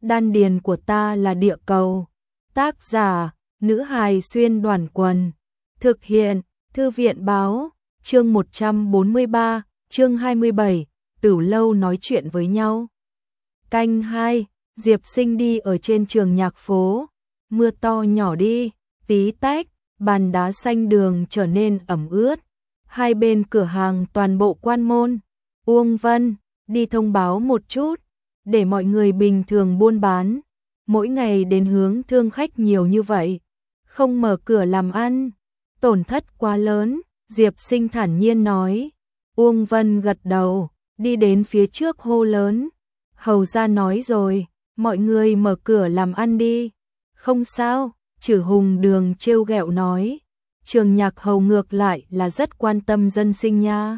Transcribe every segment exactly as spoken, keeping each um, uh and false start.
đan điền của ta là địa cầu. Tác giả, nữ hài xuyên đoàn quần. Thực hiện, thư viện báo, chương một trăm bốn mươi ba, chương hai mươi bảy, Tửu Lâu nói chuyện với nhau. Canh hai, Diệp Sinh đi ở trên trường nhạc phố, mưa to nhỏ đi, tí tách, bàn đá xanh đường trở nên ẩm ướt. Hai bên cửa hàng toàn bộ quan môn. Uông Vân, đi thông báo một chút, để mọi người bình thường buôn bán. Mỗi ngày đến hướng thương khách nhiều như vậy, không mở cửa làm ăn, tổn thất quá lớn, Diệp Sinh thản nhiên nói. Uông Vân gật đầu, đi đến phía trước hô lớn. Hầu gia nói rồi, mọi người mở cửa làm ăn đi. Không sao, Trử Hùng Đường trêu ghẹo nói. Trường Nhạc Hầu ngược lại là rất quan tâm dân sinh nha.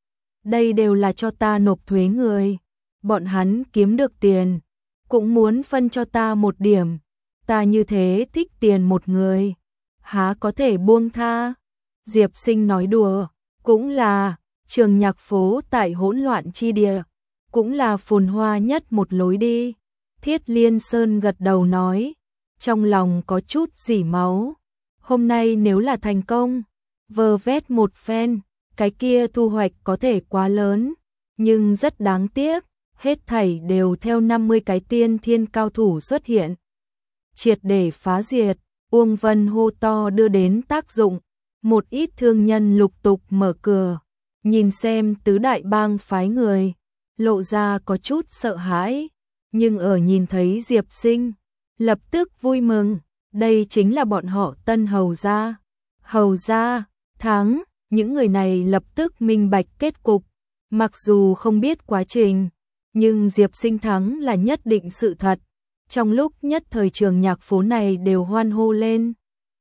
Đây đều là cho ta nộp thuế người. Bọn hắn kiếm được tiền, cũng muốn phân cho ta một điểm. Ta như thế thích tiền một người, há có thể buông tha. Diệp Sinh nói đùa, cũng là, trường nhạc phố tại hỗn loạn chi địa, cũng là phồn hoa nhất một lối đi. Thiết Liên Sơn gật đầu nói, trong lòng có chút rỉ máu. Hôm nay nếu là thành công, vơ vét một phen, cái kia thu hoạch có thể quá lớn, nhưng rất đáng tiếc, hết thảy đều theo năm mươi cái tiên thiên cao thủ xuất hiện. Triệt để phá diệt, Uông Vân hô to đưa đến tác dụng, một ít thương nhân lục tục mở cửa, nhìn xem tứ đại bang phái người, lộ ra có chút sợ hãi, nhưng ở nhìn thấy Diệp Sinh, lập tức vui mừng, đây chính là bọn họ Tân Hầu gia. Hầu gia, thắng, những người này lập tức minh bạch kết cục, mặc dù không biết quá trình, nhưng Diệp Sinh thắng là nhất định sự thật. Trong lúc nhất thời trường nhạc phố này đều hoan hô lên.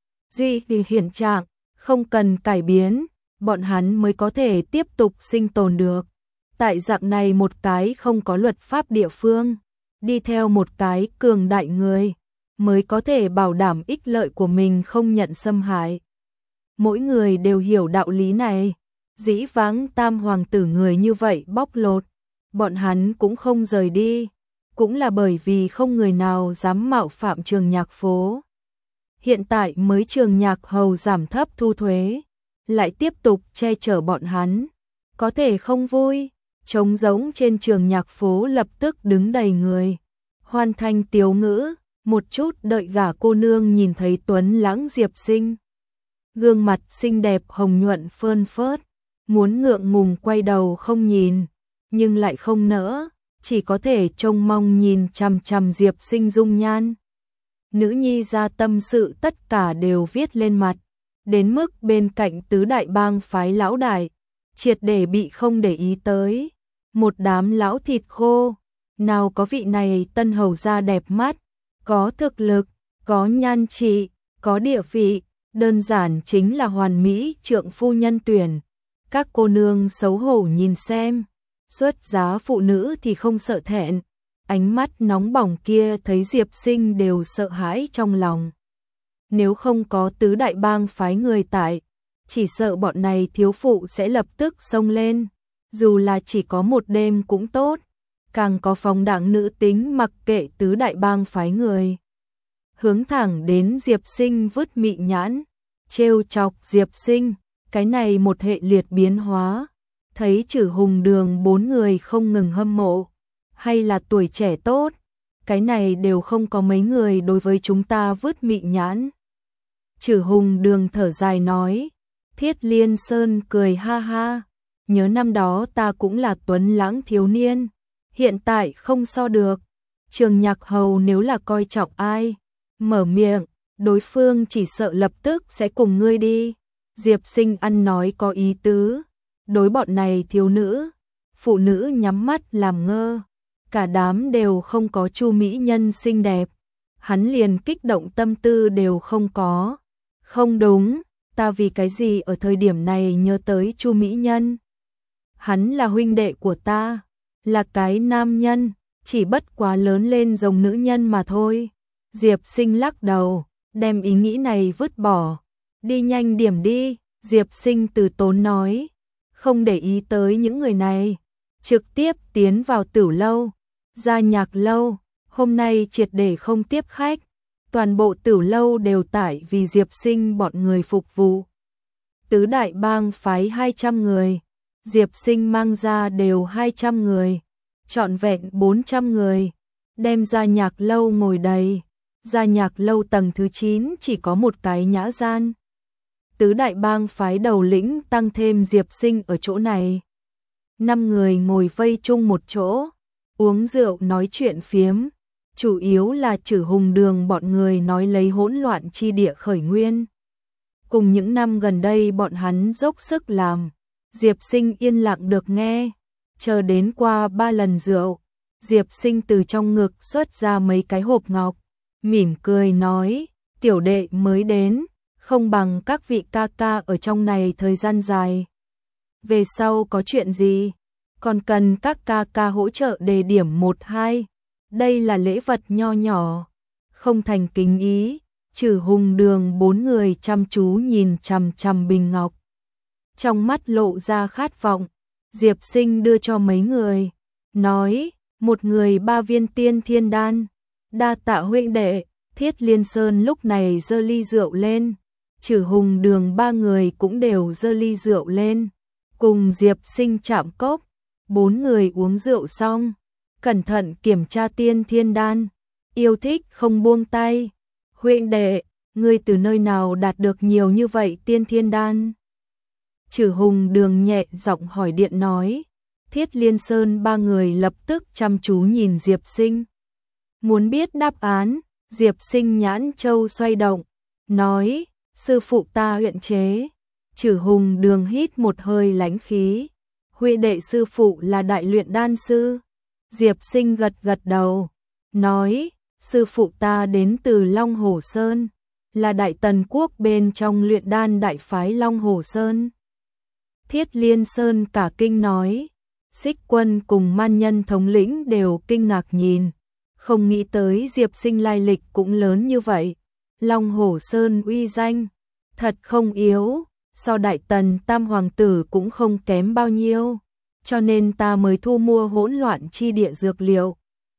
Duy vì hiện trạng, không cần cải biến, bọn hắn mới có thể tiếp tục sinh tồn được. Tại dạng này một cái không có luật pháp địa phương, đi theo một cái cường đại người, mới có thể bảo đảm ích lợi của mình không nhận xâm hại. Mỗi người đều hiểu đạo lý này, dĩ vãng tam hoàng tử người như vậy bóc lột, bọn hắn cũng không rời đi, cũng là bởi vì không người nào dám mạo phạm trường nhạc phố. Hiện tại mới trường nhạc hầu giảm thấp thu thuế, lại tiếp tục che chở bọn hắn, có thể không vui. Trống rỗng trên trường nhạc phố lập tức đứng đầy người, hoàn thành tiếu ngữ, một chút đợi gả cô nương nhìn thấy tuấn lãng Diệp Sinh. Gương mặt xinh đẹp hồng nhuận phơn phớt, muốn ngượng ngùng quay đầu không nhìn, nhưng lại không nỡ, chỉ có thể trông mong nhìn chằm chằm Diệp Sinh dung nhan. Nữ nhi ra tâm sự tất cả đều viết lên mặt, đến mức bên cạnh tứ đại bang phái lão đại, triệt để bị không để ý tới. Một đám lão thịt khô, nào có vị này Tân Hầu gia đẹp mắt, có thực lực, có nhan trị, có địa vị, đơn giản chính là hoàn mỹ trượng phu nhân tuyển. Các cô nương xấu hổ nhìn xem, xuất giá phụ nữ thì không sợ thẹn, ánh mắt nóng bỏng kia thấy Diệp Sinh đều sợ hãi trong lòng. Nếu không có tứ đại bang phái người tại, chỉ sợ bọn này thiếu phụ sẽ lập tức xông lên, dù là chỉ có một đêm cũng tốt, càng có phóng đãng nữ tính mặc kệ tứ đại bang phái người. Hướng thẳng đến Diệp Sinh vứt mị nhãn, trêu chọc Diệp Sinh, cái này một hệ liệt biến hóa. Thấy Trử Hùng Đường bốn người không ngừng hâm mộ, hay là tuổi trẻ tốt, cái này đều không có mấy người đối với chúng ta vứt mị nhãn. Trử Hùng Đường thở dài nói, Thiết Liên Sơn cười ha ha, nhớ năm đó ta cũng là tuấn lãng thiếu niên, hiện tại không so được. Trường nhạc hầu nếu là coi trọng ai, mở miệng, đối phương chỉ sợ lập tức sẽ cùng ngươi đi. Diệp Sinh ăn nói có ý tứ, đối bọn này thiếu nữ, phụ nữ nhắm mắt làm ngơ, cả đám đều không có Chu mỹ nhân xinh đẹp, hắn liền kích động tâm tư đều không có. Không đúng, ta vì cái gì ở thời điểm này nhớ tới Chu mỹ nhân? Hắn là huynh đệ của ta, là cái nam nhân, chỉ bất quá lớn lên giống nữ nhân mà thôi. Diệp Sinh lắc đầu, đem ý nghĩ này vứt bỏ. Đi nhanh điểm đi, Diệp Sinh từ tốn nói, không để ý tới những người này, trực tiếp tiến vào Tửu Lâu, ra Nhạc Lâu. hôm nay triệt để không tiếp khách, toàn bộ Tử lâu đều tải vì Diệp Sinh bọn người phục vụ. Tứ đại bang phái hai trăm người, Diệp Sinh mang ra đều hai trăm người, trọn vẹn bốn trăm người, đem ra nhạc lâu ngồi đầy. Ra nhạc lâu tầng thứ chín chỉ có một cái nhã gian. Tứ đại bang phái đầu lĩnh tăng thêm Diệp Sinh ở chỗ này. Năm người ngồi vây chung một chỗ, uống rượu nói chuyện phiếm, chủ yếu là Trử Hùng Đường bọn người nói lấy hỗn loạn chi địa khởi nguyên. Cùng những năm gần đây bọn hắn dốc sức làm, Diệp Sinh yên lặng được nghe, chờ đến qua ba lần rượu, Diệp Sinh từ trong ngực xuất ra mấy cái hộp ngọc, mỉm cười nói, tiểu đệ mới đến, không bằng các vị ca ca ở trong này thời gian dài. Về sau có chuyện gì, còn cần các ca ca hỗ trợ đề điểm một hai. Đây là lễ vật nho nhỏ, không thành kính ý. Trử Hùng Đường bốn người chăm chú nhìn chằm chằm bình ngọc, trong mắt lộ ra khát vọng. Diệp Sinh đưa cho mấy người, nói, một người ba viên tiên thiên đan, đa tạ huynh đệ. Thiết Liên Sơn lúc này giơ ly rượu lên, Trử Hùng Đường ba người cũng đều giơ ly rượu lên, cùng Diệp Sinh chạm cốc. Bốn người uống rượu xong, cẩn thận kiểm tra tiên thiên đan, yêu thích không buông tay. Huynh đệ, ngươi từ nơi nào đạt được nhiều như vậy tiên thiên đan? Trử Hùng Đường nhẹ giọng hỏi điện nói. Thiết Liên Sơn ba người lập tức chăm chú nhìn Diệp Sinh. Muốn biết đáp án, Diệp Sinh nhãn châu xoay động, nói, sư phụ ta luyện chế. Trử Hùng Đường hít một hơi lãnh khí, huynh đệ sư phụ là đại luyện đan sư. Diệp Sinh gật gật đầu, nói, sư phụ ta đến từ Long Hồ Sơn, là đại tần quốc bên trong luyện đan đại phái Long Hồ Sơn. Thiết Liên Sơn cả kinh nói, Xích Quân cùng man nhân thống lĩnh đều kinh ngạc nhìn, không nghĩ tới Diệp Sinh lai lịch cũng lớn như vậy. Long Hồ Sơn uy danh, thật không yếu, so đại tần tam hoàng tử cũng không kém bao nhiêu, cho nên ta mới thu mua hỗn loạn chi địa dược liệu.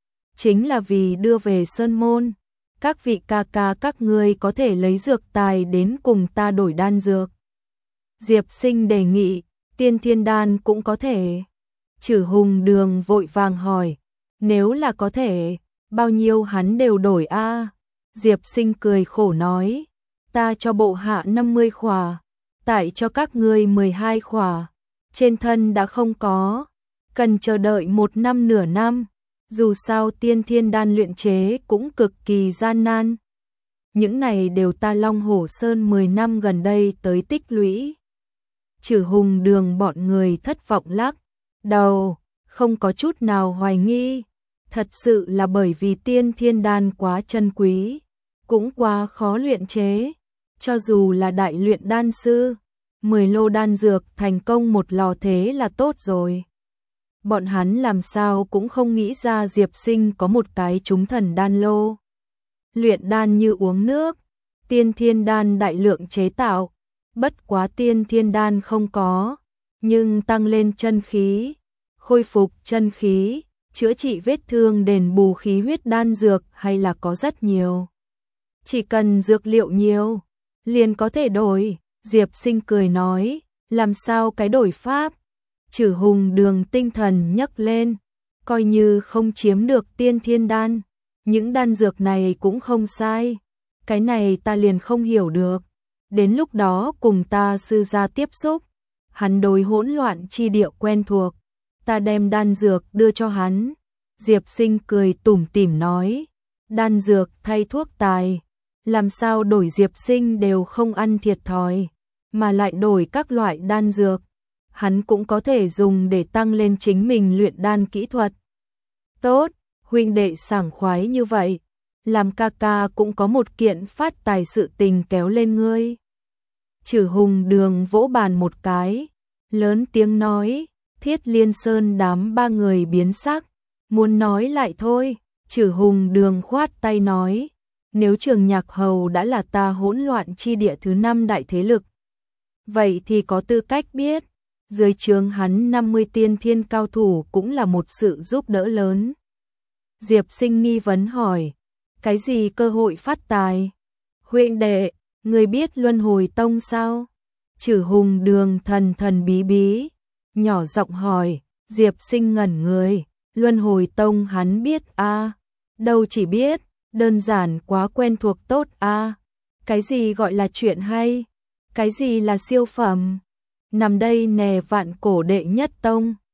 Chính là vì đưa về Sơn Môn, các vị ca ca các ngươi có thể lấy dược tài đến cùng ta đổi đan dược. Diệp Sinh đề nghị, tiên thiên đan cũng có thể. Trử Hùng Đường vội vàng hỏi, nếu là có thể, bao nhiêu hắn đều đổi a. Diệp Sinh cười khổ nói, ta cho bộ hạ năm mươi khỏa, tại cho các ngươi mười hai khỏa, trên thân đã không có, cần chờ đợi một năm nửa năm. Dù sao tiên thiên đan luyện chế cũng cực kỳ gian nan. Những này đều ta Long Hồ Sơn mười năm gần đây tới tích lũy. Trử Hùng Đường bọn người thất vọng lắc đầu, không có chút nào hoài nghi. Thật sự là bởi vì tiên thiên đan quá chân quý, cũng quá khó luyện chế. Cho dù là đại luyện đan sư, mười lô đan dược thành công một lò thế là tốt rồi. Bọn hắn làm sao cũng không nghĩ ra Diệp Sinh có một cái trúng thần đan lô. Luyện đan như uống nước, tiên thiên đan đại lượng chế tạo, bất quá tiên thiên đan không có, nhưng tăng lên chân khí, khôi phục chân khí, chữa trị vết thương đền bù khí huyết đan dược hay là có rất nhiều. Chỉ cần dược liệu nhiều, liền có thể đổi. Diệp Sinh cười nói, làm sao cái đổi pháp? Trử Hùng Đường tinh thần nhấc lên, coi như không chiếm được tiên thiên đan, những đan dược này cũng không sai. Cái này ta liền không hiểu được. Đến lúc đó cùng ta sư gia tiếp xúc, hắn đối hỗn loạn chi địa quen thuộc, ta đem đan dược đưa cho hắn. Diệp Sinh cười tủm tỉm nói, đan dược thay thuốc tài, làm sao đổi Diệp Sinh đều không ăn thiệt thòi, mà lại đổi các loại đan dược, hắn cũng có thể dùng để tăng lên chính mình luyện đan kỹ thuật. Tốt, huynh đệ sảng khoái như vậy, làm ca ca cũng có một kiện phát tài sự tình kéo lên ngươi. Trử Hùng Đường vỗ bàn một cái, lớn tiếng nói. Thiết Liên Sơn đám ba người biến sắc, muốn nói lại thôi. Trử Hùng Đường khoát tay nói, nếu Trường Nhạc Hầu đã là ta hỗn loạn chi địa thứ năm đại thế lực, vậy thì có tư cách biết, dưới trướng hắn năm mươi tiên thiên cao thủ cũng là một sự giúp đỡ lớn. Diệp Sinh nghi vấn hỏi, cái gì cơ hội phát tài? Huynh đệ, người biết Luân Hồi Tông sao? Chử Hùng Đường thần thần bí bí, nhỏ giọng hỏi. Diệp Sinh ngẩn người, Luân Hồi Tông hắn biết a, à? Đâu chỉ biết, đơn giản quá quen thuộc tốt a. À? Cái gì gọi là chuyện hay? Cái gì là siêu phẩm? Nằm đây nè vạn cổ đệ nhất tông.